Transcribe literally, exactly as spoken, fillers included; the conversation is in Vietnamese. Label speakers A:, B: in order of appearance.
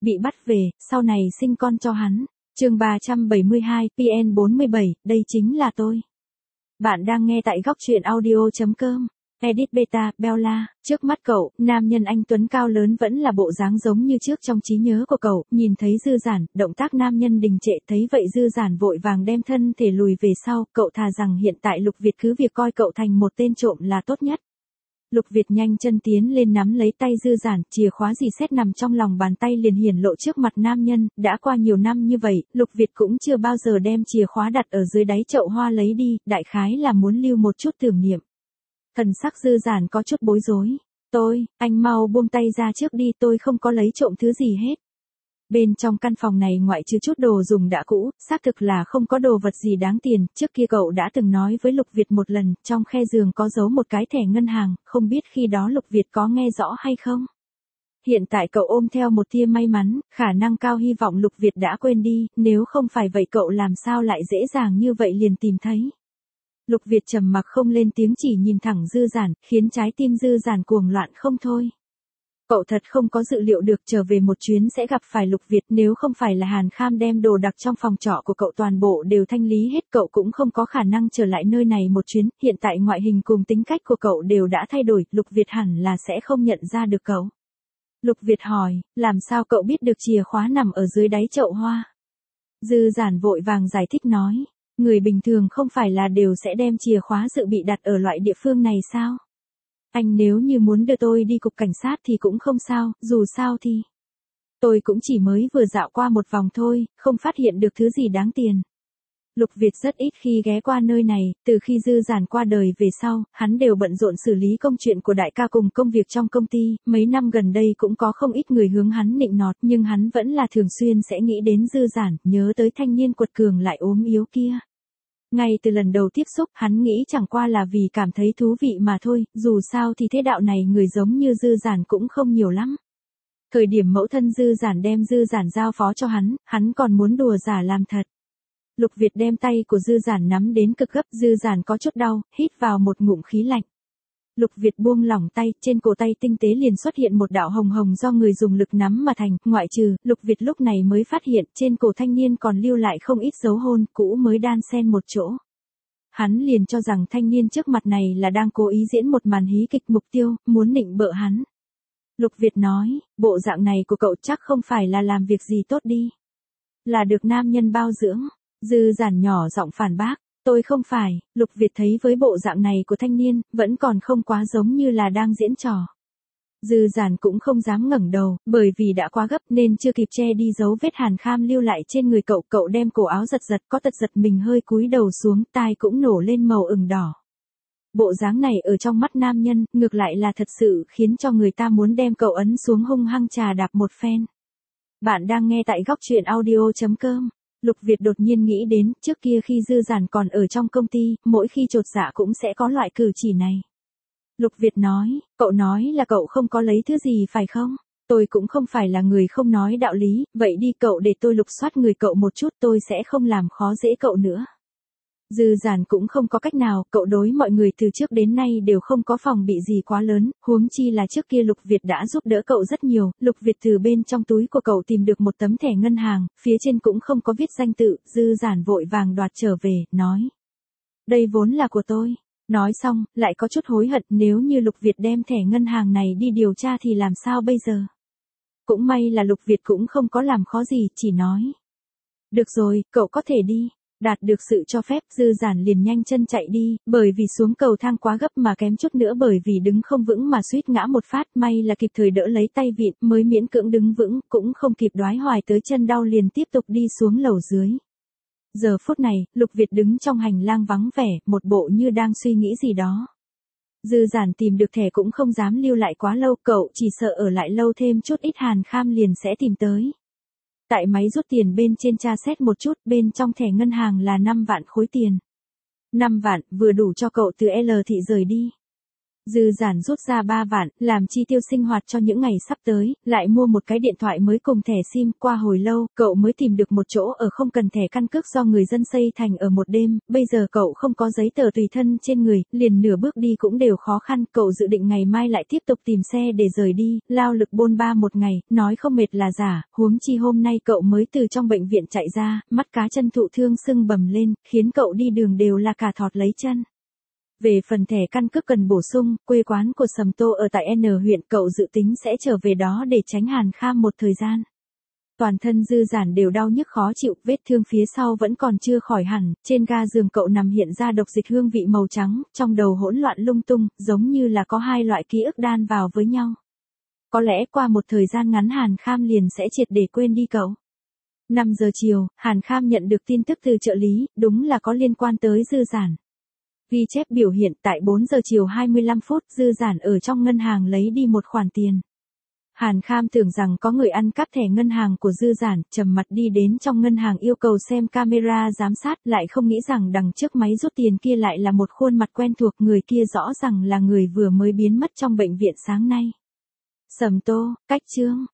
A: bị bắt về, sau này sinh con cho hắn. Chương ba trăm bảy mươi hai, P N bốn mươi bảy, đây chính là tôi. Bạn đang nghe tại góc truyện audio chấm com. Edit Beta, Bella, trước mắt cậu, nam nhân anh tuấn cao lớn vẫn là bộ dáng giống như trước trong trí nhớ của cậu, nhìn thấy Dư Giản, động tác nam nhân đình trệ, thấy vậy Dư Giản vội vàng đem thân thể lùi về sau, cậu thà rằng hiện tại Lục Việt cứ việc coi cậu thành một tên trộm là tốt nhất. Lục Việt nhanh chân tiến lên nắm lấy tay Dư Giản, chìa khóa rì xét nằm trong lòng bàn tay liền hiển lộ trước mặt nam nhân, đã qua nhiều năm như vậy, Lục Việt cũng chưa bao giờ đem chìa khóa đặt ở dưới đáy chậu hoa lấy đi, đại khái là muốn lưu một chút tưởng niệm. Thần sắc Dư Giản có chút bối rối. Tôi, anh mau buông tay ra trước đi, tôi không có lấy trộm thứ gì hết. Bên trong căn phòng này ngoại trừ chút đồ dùng đã cũ, xác thực là không có đồ vật gì đáng tiền, trước kia cậu đã từng nói với Lục Việt một lần, trong khe giường có giấu một cái thẻ ngân hàng, không biết khi đó Lục Việt có nghe rõ hay không. Hiện tại cậu ôm theo một tia may mắn, khả năng cao hy vọng Lục Việt đã quên đi, nếu không phải vậy cậu làm sao lại dễ dàng như vậy liền tìm thấy. Lục Việt trầm mặc không lên tiếng chỉ nhìn thẳng Dư Giản, khiến trái tim Dư Giản cuồng loạn không thôi. Cậu thật không có dự liệu được trở về một chuyến sẽ gặp phải Lục Việt, nếu không phải là Hàn Kham đem đồ đặc trong phòng trọ của cậu toàn bộ đều thanh lý hết, cậu cũng không có khả năng trở lại nơi này một chuyến, hiện tại ngoại hình cùng tính cách của cậu đều đã thay đổi, Lục Việt hẳn là sẽ không nhận ra được cậu. Lục Việt hỏi, làm sao cậu biết được chìa khóa nằm ở dưới đáy chậu hoa? Dư Giản vội vàng giải thích nói, người bình thường không phải là đều sẽ đem chìa khóa dự bị đặt ở loại địa phương này sao? Anh nếu như muốn đưa tôi đi cục cảnh sát thì cũng không sao, dù sao thì tôi cũng chỉ mới vừa dạo qua một vòng thôi, không phát hiện được thứ gì đáng tiền. Lục Việt rất ít khi ghé qua nơi này, từ khi Dư Giản qua đời về sau, hắn đều bận rộn xử lý công chuyện của đại ca cùng công việc trong công ty, mấy năm gần đây cũng có không ít người hướng hắn nịnh nọt, nhưng hắn vẫn là thường xuyên sẽ nghĩ đến Dư Giản, nhớ tới thanh niên quật cường lại ốm yếu kia. Ngay từ lần đầu tiếp xúc, hắn nghĩ chẳng qua là vì cảm thấy thú vị mà thôi, dù sao thì thế đạo này người giống như Dư Giản cũng không nhiều lắm. Thời điểm mẫu thân Dư Giản đem Dư Giản giao phó cho hắn, hắn còn muốn đùa giả làm thật. Lục Việt đem tay của Dư Giản nắm đến cực gấp, Dư Giản có chút đau, hít vào một ngụm khí lạnh. Lục Việt buông lỏng tay, trên cổ tay tinh tế liền xuất hiện một đạo hồng hồng do người dùng lực nắm mà thành, ngoại trừ, Lục Việt lúc này mới phát hiện, trên cổ thanh niên còn lưu lại không ít dấu hôn, cũ mới đan xen một chỗ. Hắn liền cho rằng thanh niên trước mặt này là đang cố ý diễn một màn hí kịch mục tiêu, muốn nịnh bợ hắn. Lục Việt nói, bộ dạng này của cậu chắc không phải là làm việc gì tốt đi. Là được nam nhân bao dưỡng. Dư Giản nhỏ giọng phản bác, tôi không phải. Lục Việt thấy với bộ dạng này của thanh niên, vẫn còn không quá giống như là đang diễn trò. Dư Giản cũng không dám ngẩng đầu, bởi vì đã quá gấp nên chưa kịp che đi dấu vết Hàn Kham lưu lại trên người cậu, cậu đem cổ áo giật giật, có tật giật mình hơi cúi đầu xuống, tai cũng nổ lên màu ửng đỏ. Bộ dáng này ở trong mắt nam nhân, ngược lại là thật sự khiến cho người ta muốn đem cậu ấn xuống hung hăng trà đạp một phen. Bạn đang nghe tại góc truyện audio chấm com. Lục Việt đột nhiên nghĩ đến, trước kia khi Dư Giản còn ở trong công ty, mỗi khi chột dạ cũng sẽ có loại cử chỉ này. Lục Việt nói, cậu nói là cậu không có lấy thứ gì phải không? Tôi cũng không phải là người không nói đạo lý, vậy đi cậu để tôi lục soát người cậu một chút, tôi sẽ không làm khó dễ cậu nữa. Dư Giản cũng không có cách nào, cậu đối mọi người từ trước đến nay đều không có phòng bị gì quá lớn, huống chi là trước kia Lục Việt đã giúp đỡ cậu rất nhiều, Lục Việt từ bên trong túi của cậu tìm được một tấm thẻ ngân hàng, phía trên cũng không có viết danh tự, Dư Giản vội vàng đoạt trở về, nói. Đây vốn là của tôi. Nói xong, lại có chút hối hận, nếu như Lục Việt đem thẻ ngân hàng này đi điều tra thì làm sao bây giờ? Cũng may là Lục Việt cũng không có làm khó gì, chỉ nói. Được rồi, cậu có thể đi. Đạt được sự cho phép, Dư Giản liền nhanh chân chạy đi, bởi vì xuống cầu thang quá gấp mà kém chút nữa bởi vì đứng không vững mà suýt ngã một phát, may là kịp thời đỡ lấy tay vịn, mới miễn cưỡng đứng vững, cũng không kịp đoái hoài tới chân đau liền tiếp tục đi xuống lầu dưới. Giờ phút này, Lục Việt đứng trong hành lang vắng vẻ, một bộ như đang suy nghĩ gì đó. Dư Giản tìm được thẻ cũng không dám lưu lại quá lâu, cậu chỉ sợ ở lại lâu thêm chút ít Hàn Kham liền sẽ tìm tới. Tại máy rút tiền bên trên tra xét một chút, bên trong thẻ ngân hàng là năm vạn khối tiền. năm vạn, vừa đủ cho cậu từ L thị rời đi. Dư Giản rút ra ba vạn, làm chi tiêu sinh hoạt cho những ngày sắp tới, lại mua một cái điện thoại mới cùng thẻ sim. Qua hồi lâu, cậu mới tìm được một chỗ ở không cần thẻ căn cước do người dân xây thành ở một đêm. Bây giờ cậu không có giấy tờ tùy thân trên người, liền nửa bước đi cũng đều khó khăn. Cậu dự định ngày mai lại tiếp tục tìm xe để rời đi, lao lực bôn ba một ngày, nói không mệt là giả. Huống chi hôm nay cậu mới từ trong bệnh viện chạy ra, mắt cá chân thụ thương sưng bầm lên, khiến cậu đi đường đều là cả thọt lấy chân. Về phần thẻ căn cước cần bổ sung, quê quán của Sầm Tô ở tại N huyện, cậu dự tính sẽ trở về đó để tránh Hàn Kham một thời gian. Toàn thân Dư Giản đều đau nhức khó chịu, vết thương phía sau vẫn còn chưa khỏi hẳn, trên ga giường cậu nằm hiện ra độc dịch hương vị màu trắng, trong đầu hỗn loạn lung tung, giống như là có hai loại ký ức đan vào với nhau. Có lẽ qua một thời gian ngắn Hàn Kham liền sẽ triệt để quên đi cậu. năm giờ chiều, Hàn Kham nhận được tin tức từ trợ lý, đúng là có liên quan tới Dư Giản. Ghi chép biểu hiện tại bốn giờ chiều hai mươi lăm phút, Dư Giản ở trong ngân hàng lấy đi một khoản tiền. Hàn Kham tưởng rằng có người ăn cắp thẻ ngân hàng của Dư Giản, trầm mặt đi đến trong ngân hàng yêu cầu xem camera giám sát, lại không nghĩ rằng đằng trước máy rút tiền kia lại là một khuôn mặt quen thuộc, người kia rõ ràng là người vừa mới biến mất trong bệnh viện sáng nay. Sầm Tô, cách chương.